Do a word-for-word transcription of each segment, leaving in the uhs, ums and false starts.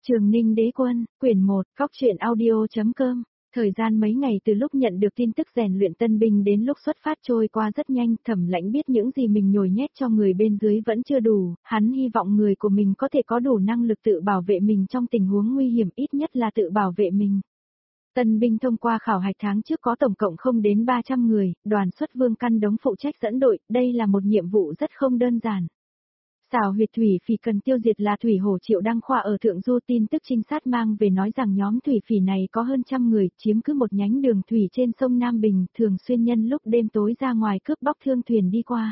Trường Ninh Đế Quân, quyển một, cóc truyện audio.com. Thời gian mấy ngày từ lúc nhận được tin tức rèn luyện tân binh đến lúc xuất phát trôi qua rất nhanh, Thẩm Lãnh biết những gì mình nhồi nhét cho người bên dưới vẫn chưa đủ, hắn hy vọng người của mình có thể có đủ năng lực tự bảo vệ mình trong tình huống nguy hiểm, ít nhất là tự bảo vệ mình. Tân binh thông qua khảo hạch tháng trước có tổng cộng không đến ba trăm người, đoàn xuất Vương Căn Đống phụ trách dẫn đội, đây là một nhiệm vụ rất không đơn giản. Xảo huyệt thủy phỉ cần tiêu diệt là thủy hổ Triệu Đăng Khoa ở Thượng Du, tin tức trinh sát mang về nói rằng nhóm thủy phỉ này có hơn trăm người, chiếm cứ một nhánh đường thủy trên sông Nam Bình, thường xuyên nhân lúc đêm tối ra ngoài cướp bóc thương thuyền đi qua.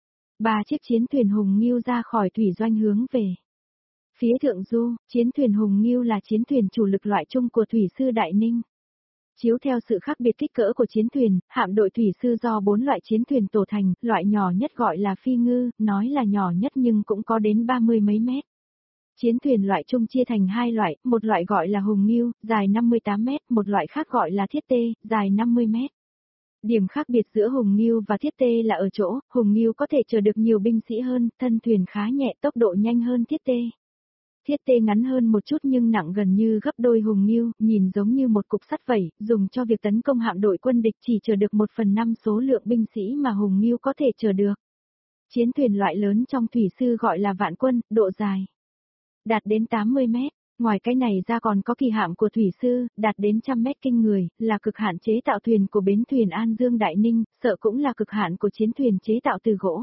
Ba chiếc chiến thuyền Hùng Ngưu ra khỏi thủy doanh hướng về phía Thượng Du, chiến thuyền Hùng Ngưu là chiến thuyền chủ lực loại chung của thủy sư Đại Ninh. Chiếu theo sự khác biệt kích cỡ của chiến thuyền, hạm đội thủy sư do bốn loại chiến thuyền tổ thành, loại nhỏ nhất gọi là Phi Ngư, nói là nhỏ nhất nhưng cũng có đến ba mươi mấy mét. Chiến thuyền loại chung chia thành hai loại, một loại gọi là Hùng Ngưu, dài năm mươi tám mét, một loại khác gọi là Thiết Tê, dài năm mươi mét. Điểm khác biệt giữa Hùng Ngưu và Thiết Tê là ở chỗ, Hùng Ngưu có thể chở được nhiều binh sĩ hơn, thân thuyền khá nhẹ, tốc độ nhanh hơn Thiết Tê. Thiết Tê ngắn hơn một chút nhưng nặng gần như gấp đôi Hùng Ngưu, nhìn giống như một cục sắt vậy, dùng cho việc tấn công hạm đội quân địch chỉ chở được một phần năm số lượng binh sĩ mà Hùng Ngưu có thể chở được. Chiến thuyền loại lớn trong thủy sư gọi là Vạn Quân, độ dài đạt đến tám mươi mét, ngoài cái này ra còn có kỳ hạm của thủy sư, đạt đến trăm mét kinh người, là cực hạn chế tạo thuyền của bến thuyền An Dương Đại Ninh, sợ cũng là cực hạn của chiến thuyền chế tạo từ gỗ.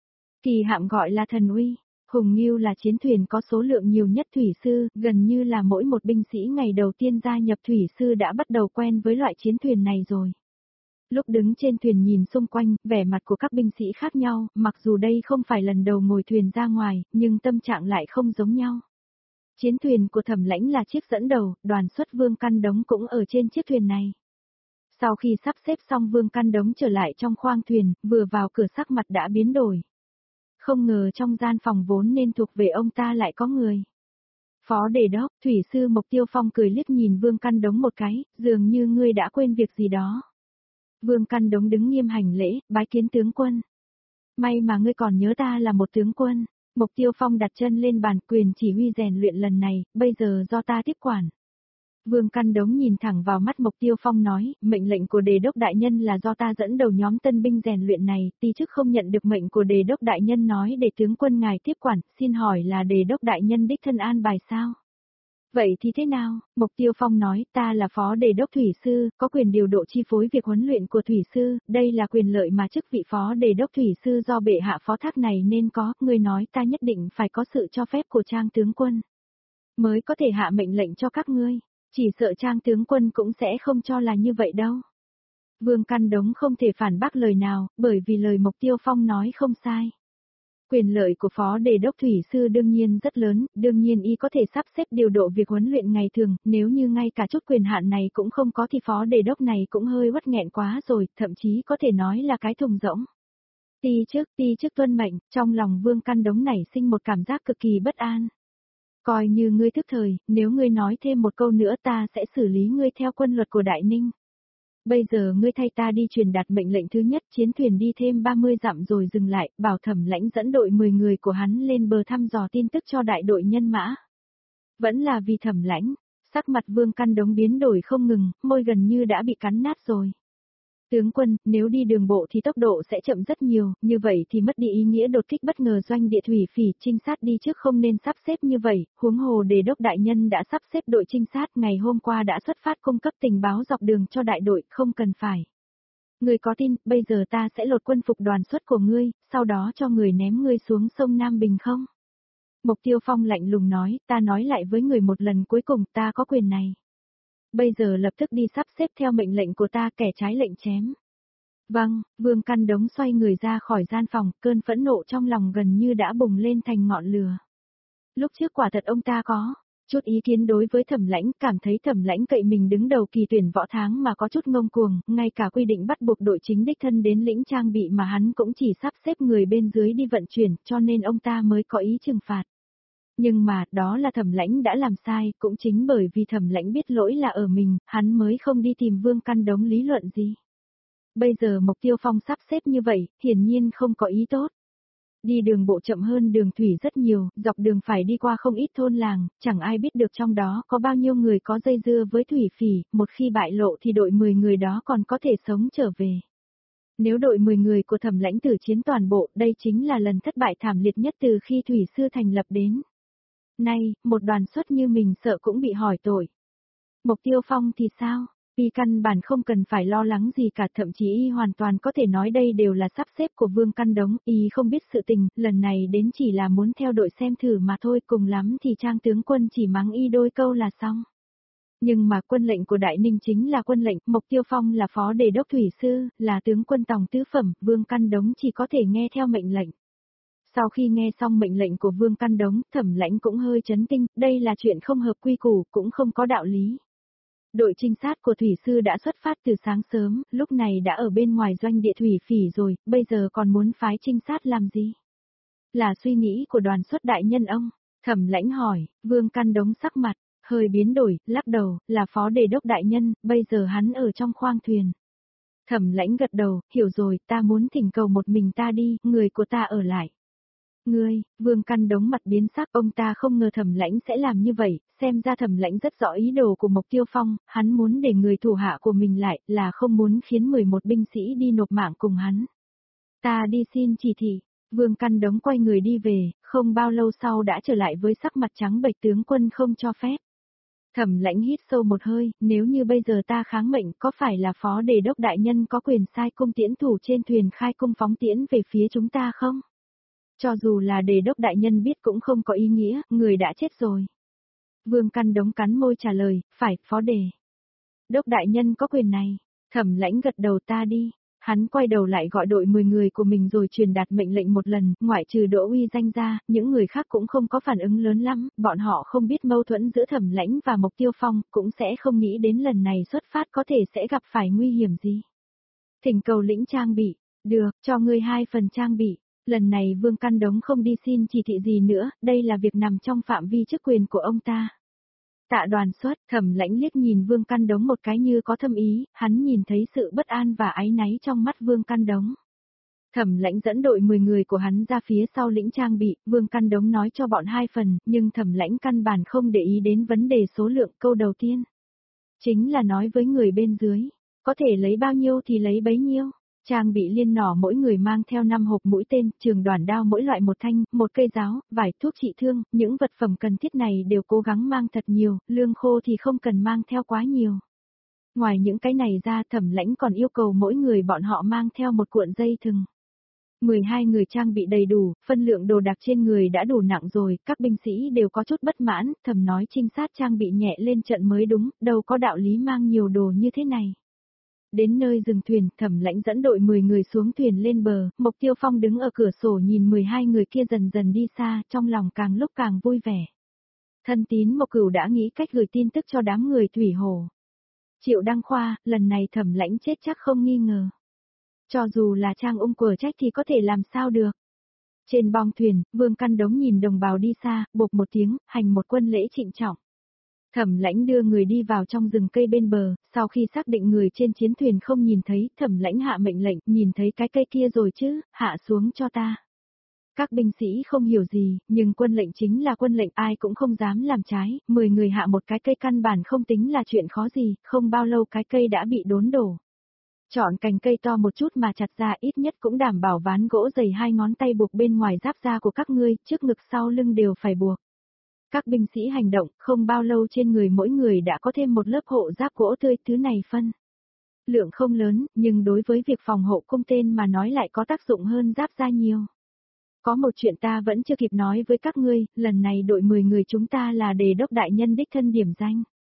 Kỳ hạm gọi là Thần Uy. Hùng Ngưu là chiến thuyền có số lượng nhiều nhất thủy sư, gần như là mỗi một binh sĩ ngày đầu tiên gia nhập thủy sư đã bắt đầu quen với loại chiến thuyền này rồi. Lúc đứng trên thuyền nhìn xung quanh, vẻ mặt của các binh sĩ khác nhau, mặc dù đây không phải lần đầu ngồi thuyền ra ngoài, nhưng tâm trạng lại không giống nhau. Chiến thuyền của Thẩm Lãnh là chiếc dẫn đầu, đoàn xuất Vương Căn Đống cũng ở trên chiếc thuyền này. Sau khi sắp xếp xong Vương Căn Đống trở lại trong khoang thuyền, vừa vào cửa sắc mặt đã biến đổi. Không ngờ trong gian phòng vốn nên thuộc về ông ta lại có người. Phó Đề Đốc, thủy sư Mộc Tiêu Phong cười liếc nhìn Vương Căn Đống một cái, dường như ngươi đã quên việc gì đó. Vương Căn Đống đứng nghiêm hành lễ, bái kiến tướng quân. May mà ngươi còn nhớ ta là một tướng quân. Mộc Tiêu Phong đặt chân lên bàn, quyền chỉ huy rèn luyện lần này, bây giờ do ta tiếp quản. Vương Căn Đống nhìn thẳng vào mắt Mộc Tiêu Phong nói, mệnh lệnh của Đề Đốc Đại Nhân là do ta dẫn đầu nhóm tân binh rèn luyện này, ti chức không nhận được mệnh của Đề Đốc Đại Nhân nói để tướng quân ngài tiếp quản, xin hỏi là Đề Đốc Đại Nhân đích thân an bài sao? Vậy thì thế nào? Mộc Tiêu Phong nói, ta là Phó Đề Đốc Thủy Sư, có quyền điều độ chi phối việc huấn luyện của Thủy Sư, đây là quyền lợi mà chức vị Phó Đề Đốc Thủy Sư do bệ hạ phó thác này nên có, người nói ta nhất định phải có sự cho phép của Trang tướng quân. Mới có thể hạ mệnh lệnh cho các ngươi. Chỉ sợ Trang tướng quân cũng sẽ không cho là như vậy đâu. Vương Căn Đống không thể phản bác lời nào, bởi vì lời Mộc Tiêu Phong nói không sai. Quyền lợi của Phó Đề Đốc Thủy Sư đương nhiên rất lớn, đương nhiên y có thể sắp xếp điều độ việc huấn luyện ngày thường, nếu như ngay cả chút quyền hạn này cũng không có thì Phó Đề Đốc này cũng hơi uất nghẹn quá rồi, thậm chí có thể nói là cái thùng rỗng. Ti chức, ti chức tuân mệnh, trong lòng Vương Căn Đống nảy sinh một cảm giác cực kỳ bất an. Coi như ngươi thức thời, nếu ngươi nói thêm một câu nữa ta sẽ xử lý ngươi theo quân luật của Đại Ninh. Bây giờ ngươi thay ta đi truyền đạt mệnh lệnh thứ nhất, chiến thuyền đi thêm ba mươi dặm rồi dừng lại, bảo Thẩm Lãnh dẫn đội mười người của hắn lên bờ thăm dò tin tức cho đại đội nhân mã. Vẫn là vì Thẩm Lãnh, sắc mặt Vương Căn Đống biến đổi không ngừng, môi gần như đã bị cắn nát rồi. Tướng quân, nếu đi đường bộ thì tốc độ sẽ chậm rất nhiều, như vậy thì mất đi ý nghĩa đột kích bất ngờ doanh địa thủy phỉ, trinh sát đi trước không nên sắp xếp như vậy, huống hồ Đề Đốc Đại Nhân đã sắp xếp đội trinh sát ngày hôm qua đã xuất phát cung cấp tình báo dọc đường cho đại đội, không cần phải. Người có tin, bây giờ ta sẽ lột quân phục đoàn xuất của ngươi, sau đó cho người ném ngươi xuống sông Nam Bình không? Mộc Tiêu Phong lạnh lùng nói, ta nói lại với người một lần cuối cùng, ta có quyền này. Bây giờ lập tức đi sắp xếp theo mệnh lệnh của ta, kẻ trái lệnh chém. Vâng, Vương Căn Đống xoay người ra khỏi gian phòng, cơn phẫn nộ trong lòng gần như đã bùng lên thành ngọn lửa. Lúc trước quả thật ông ta có chút ý kiến đối với Thẩm Lãnh, cảm thấy Thẩm Lãnh cậy mình đứng đầu kỳ tuyển võ tháng mà có chút ngông cuồng, ngay cả quy định bắt buộc đội chính đích thân đến lĩnh trang bị mà hắn cũng chỉ sắp xếp người bên dưới đi vận chuyển, cho nên ông ta mới có ý trừng phạt. Nhưng mà, đó là Thẩm Lãnh đã làm sai, cũng chính bởi vì Thẩm Lãnh biết lỗi là ở mình, hắn mới không đi tìm Vương Căn Đống lý luận gì. Bây giờ Mộc Tiêu Phong sắp xếp như vậy, hiển nhiên không có ý tốt. Đi đường bộ chậm hơn đường thủy rất nhiều, dọc đường phải đi qua không ít thôn làng, chẳng ai biết được trong đó có bao nhiêu người có dây dưa với thủy phỉ, một khi bại lộ thì đội mười người đó còn có thể sống trở về. Nếu đội mười người của Thẩm Lãnh tử chiến toàn bộ, đây chính là lần thất bại thảm liệt nhất từ khi thủy sư thành lập đến. Nay, một đoàn xuất như mình sợ cũng bị hỏi tội. Mộc Tiêu Phong thì sao? Y căn bản không cần phải lo lắng gì cả, thậm chí y hoàn toàn có thể nói đây đều là sắp xếp của Vương Căn Đống, y không biết sự tình, lần này đến chỉ là muốn theo đội xem thử mà thôi, cùng lắm thì Trang tướng quân chỉ mắng y đôi câu là xong. Nhưng mà quân lệnh của Đại Ninh chính là quân lệnh, Mộc Tiêu Phong là phó đề đốc thủy sư, là tướng quân tòng tứ phẩm, Vương Căn Đống chỉ có thể nghe theo mệnh lệnh. Sau khi nghe xong mệnh lệnh của Vương Căn Đống, Thẩm Lãnh cũng hơi chấn kinh, đây là chuyện không hợp quy củ, cũng không có đạo lý. Đội trinh sát của thủy sư đã xuất phát từ sáng sớm, lúc này đã ở bên ngoài doanh địa thủy phỉ rồi, bây giờ còn muốn phái trinh sát làm gì? Là suy nghĩ của đoàn xuất đại nhân ông? Thẩm Lãnh hỏi, Vương Căn Đống sắc mặt, hơi biến đổi, lắc đầu, là phó đề đốc đại nhân, bây giờ hắn ở trong khoang thuyền. Thẩm Lãnh gật đầu, hiểu rồi, ta muốn thỉnh cầu một mình ta đi, người của ta ở lại. Ngươi, Vương Căn Đống mặt biến sắc, ông ta không ngờ Thẩm Lãnh sẽ làm như vậy, xem ra Thẩm Lãnh rất rõ ý đồ của Mộc Tiêu Phong, hắn muốn để người thủ hạ của mình lại, là không muốn khiến mười một binh sĩ đi nộp mạng cùng hắn. Ta đi xin chỉ thị, Vương Căn Đống quay người đi về, không bao lâu sau đã trở lại với sắc mặt trắng bệch, tướng quân không cho phép. Thẩm Lãnh hít sâu một hơi, nếu như bây giờ ta kháng mệnh có phải là phó đề đốc đại nhân có quyền sai cung tiễn thủ trên thuyền khai cung phóng tiễn về phía chúng ta không? Cho dù là đề đốc đại nhân biết cũng không có ý nghĩa, người đã chết rồi. Vương Căn Đống cắn môi trả lời, phải, phó đề. Đốc đại nhân có quyền này. Thẩm Lãnh gật đầu, ta đi. Hắn quay đầu lại gọi đội mười người của mình rồi truyền đạt mệnh lệnh một lần, ngoại trừ Đỗ Uy Danh ra, những người khác cũng không có phản ứng lớn lắm, bọn họ không biết mâu thuẫn giữa Thẩm Lãnh và Mộc Tiêu Phong, cũng sẽ không nghĩ đến lần này xuất phát có thể sẽ gặp phải nguy hiểm gì. Thỉnh cầu lĩnh trang bị, được, cho ngươi hai phần trang bị. Lần này Vương Căn Đống không đi xin chỉ thị gì nữa, đây là việc nằm trong phạm vi chức quyền của ông ta. Tạ đoàn xuất, Thẩm Lãnh liếc nhìn Vương Căn Đống một cái như có thâm ý, hắn nhìn thấy sự bất an và áy náy trong mắt Vương Căn Đống. Thẩm Lãnh dẫn đội mười người của hắn ra phía sau lĩnh trang bị, Vương Căn Đống nói cho bọn hai phần, nhưng Thẩm Lãnh căn bản không để ý đến vấn đề số lượng. Câu đầu tiên chính là nói với người bên dưới, có thể lấy bao nhiêu thì lấy bấy nhiêu. Trang bị liên nỏ mỗi người mang theo năm hộp mũi tên, trường đoàn đao mỗi loại một thanh, một cây giáo, vải, thuốc trị thương, những vật phẩm cần thiết này đều cố gắng mang thật nhiều, lương khô thì không cần mang theo quá nhiều. Ngoài những cái này ra, Thẩm Lãnh còn yêu cầu mỗi người bọn họ mang theo một cuộn dây thừng. mười hai người trang bị đầy đủ, phân lượng đồ đạc trên người đã đủ nặng rồi, các binh sĩ đều có chút bất mãn, Thẩm nói trinh sát trang bị nhẹ lên trận mới đúng, đâu có đạo lý mang nhiều đồ như thế này. Đến nơi dừng thuyền, Thẩm Lãnh dẫn đội mười người xuống thuyền lên bờ, Mộc Tiêu Phong đứng ở cửa sổ nhìn mười hai người kia dần dần đi xa, trong lòng càng lúc càng vui vẻ. Thân tín Mộc Cửu đã nghĩ cách gửi tin tức cho đám người thủy hồ. Triệu Đăng Khoa, lần này Thẩm Lãnh chết chắc không nghi ngờ. Cho dù là Trang Ung quở trách thì có thể làm sao được. Trên bong thuyền, Vương Căn Đống nhìn đồng bào đi xa, bộp một tiếng, hành một quân lễ trịnh trọng. Thẩm Lãnh đưa người đi vào trong rừng cây bên bờ, sau khi xác định người trên chiến thuyền không nhìn thấy, Thẩm Lãnh hạ mệnh lệnh, nhìn thấy cái cây kia rồi chứ, hạ xuống cho ta. Các binh sĩ không hiểu gì, nhưng quân lệnh chính là quân lệnh, ai cũng không dám làm trái, mười người hạ một cái cây căn bản không tính là chuyện khó gì, không bao lâu cái cây đã bị đốn đổ. Chọn cành cây to một chút mà chặt ra, ít nhất cũng đảm bảo ván gỗ dày hai ngón tay buộc bên ngoài giáp da của các ngươi, trước ngực sau lưng đều phải buộc. Các binh sĩ hành động, không bao lâu trên người mỗi người đã có thêm một lớp hộ giáp gỗ tươi, thứ này phân. Lượng không lớn, nhưng đối với việc phòng hộ cung tên mà nói lại có tác dụng hơn giáp da nhiều. Có một chuyện ta vẫn chưa kịp nói với các ngươi, lần này đội mười người chúng ta là đề đốc đại nhân đích thân điểm danh.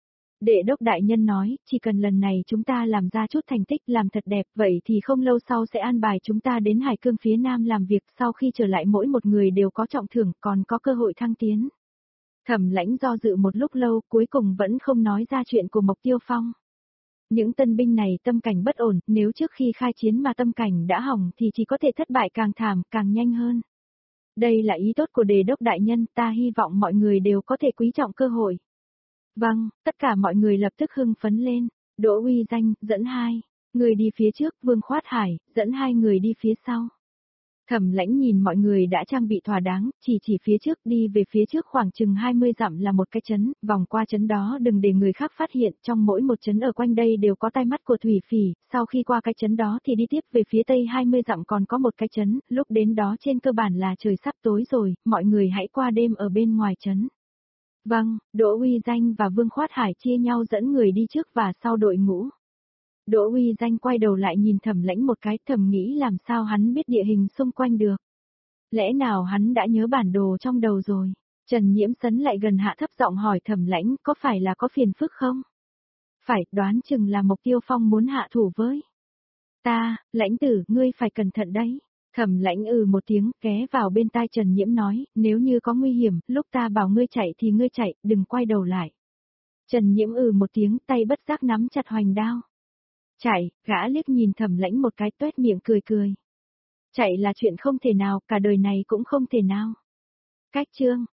Đệ đốc đại nhân nói, chỉ cần lần này chúng ta làm ra chút thành tích làm thật đẹp, vậy thì không lâu sau sẽ an bài chúng ta đến Hải Cương phía Nam làm việc, sau khi trở lại mỗi một người đều có trọng thưởng, còn có cơ hội thăng tiến. Thẩm Lãnh do dự một lúc lâu, cuối cùng vẫn không nói ra chuyện của Mộc Tiêu Phong. Những tân binh này tâm cảnh bất ổn, nếu trước khi khai chiến mà tâm cảnh đã hỏng thì chỉ có thể thất bại càng thảm, càng nhanh hơn. Đây là ý tốt của đề đốc đại nhân, ta hy vọng mọi người đều có thể quý trọng cơ hội. Vâng, tất cả mọi người lập tức hưng phấn lên. Đỗ Uy Danh, dẫn hai người đi phía trước, Vương Khoát Hải, dẫn hai người đi phía sau. Thẩm Lãnh nhìn mọi người đã trang bị thỏa đáng, chỉ chỉ phía trước, đi về phía trước khoảng chừng hai mươi dặm là một cái trấn, vòng qua trấn đó đừng để người khác phát hiện, trong mỗi một trấn ở quanh đây đều có tai mắt của thủy phỉ, sau khi qua cái trấn đó thì đi tiếp về phía tây hai mươi dặm còn có một cái trấn, lúc đến đó trên cơ bản là trời sắp tối rồi, mọi người hãy qua đêm ở bên ngoài trấn. Vâng, Đỗ Uy Danh và Vương Khoát Hải chia nhau dẫn người đi trước và sau đội ngũ. Đỗ Uy Danh quay đầu lại nhìn Thẩm Lãnh một cái, thầm nghĩ làm sao hắn biết địa hình xung quanh được. Lẽ nào hắn đã nhớ bản đồ trong đầu rồi? Trần Nhiễm sấn lại gần hạ thấp giọng hỏi Thẩm Lãnh có phải là có phiền phức không? Phải, đoán chừng là Mộc Tiêu Phong muốn hạ thủ với. Ta, Lãnh tử, ngươi phải cẩn thận đấy. Thẩm Lãnh ừ một tiếng, ghé vào bên tai Trần Nhiễm nói, nếu như có nguy hiểm, lúc ta bảo ngươi chạy thì ngươi chạy, đừng quay đầu lại. Trần Nhiễm ừ một tiếng, tay bất giác nắm chặt hoành đao. Chạy, gã liếc nhìn Thẩm Lãnh một cái, tuét miệng cười cười. Chạy là chuyện không thể nào, cả đời này cũng không thể nào. Cách chương